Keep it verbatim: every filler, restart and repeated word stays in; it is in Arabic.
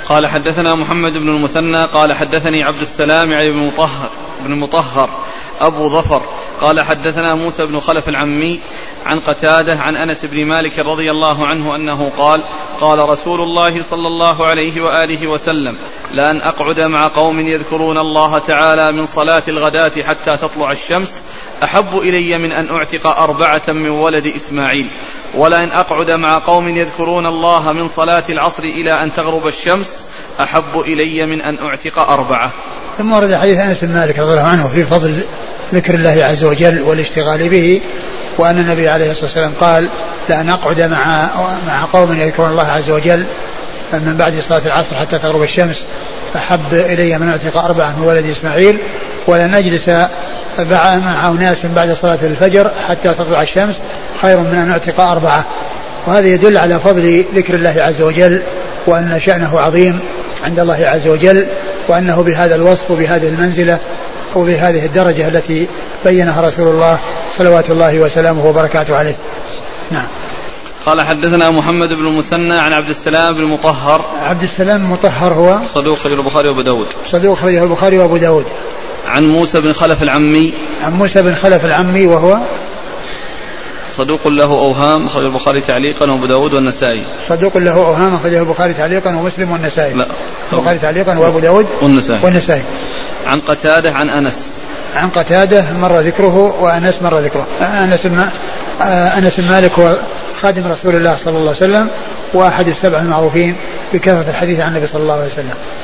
قال حدثنا محمد بن المثنى قال حدثني عبد السلام يعني بن مطهر بن مطهر أبو ظفر قال حدثنا موسى بن خلف العمي عن قتادة عن أنس بن مالك رضي الله عنه أنه قال قال رسول الله صلى الله عليه وآله وسلم لأن أقعد مع قوم يذكرون الله تعالى من صلاة الغداة حتى تطلع الشمس أحب إلي من أن أعتق أربعة من ولد إسماعيل، ولأن أقعد مع قوم يذكرون الله من صلاة العصر إلى أن تغرب الشمس أحب إلي من أن أعتق أربعة. ثم ورد حديث أنس بن مالك رضي الله عنه في فضل ذكر الله عز وجل والاشتغال به، وأن النبي عليه الصلاة والسلام قال لأن أقعد مع مع قوم يذكرون الله عز وجل من بعد صلاة العصر حتى تغرب الشمس أحب إلي من أعتق أربعة من ولد إسماعيل، ولن أجلس مع أناس بعد صلاة الفجر حتى تطلع الشمس خير من أن أعتق أربعة. وهذا يدل على فضل ذكر الله عز وجل وأن شأنه عظيم عند الله عز وجل، وأنه بهذا الوصف وبهذه المنزلة وبهذه الدرجة التي بينها رسول الله صلوات الله وسلامه وبركاته عليه. نعم. قال حدثنا محمد بن المثنى عن عبد السلام بن مطهر. عبد السلام المطهر هو صدوق خرجه البخاري وابو داود. صدوق خرجه البخاري وابو داود. عن موسى بن خلف العمي. عن موسى بن خلف العمي وهو صدوق له أوهام أخرجه البخاري تعليقا وابو داود والنسائي. صدوق له أوهام أخرجه البخاري تعليقا ومسلم والنسائي. لا البخاري تعليقا وابو داود والنسائي. والنسائي. عن قتادة عن أنس. عن قتادة مر ذكره وأنس مر ذكره. أنس أنس مالك هو خادم رسول الله صلى الله عليه وسلم وأحد السبع المعروفين بكثرة الحديث عن النبي صلى الله عليه وسلم.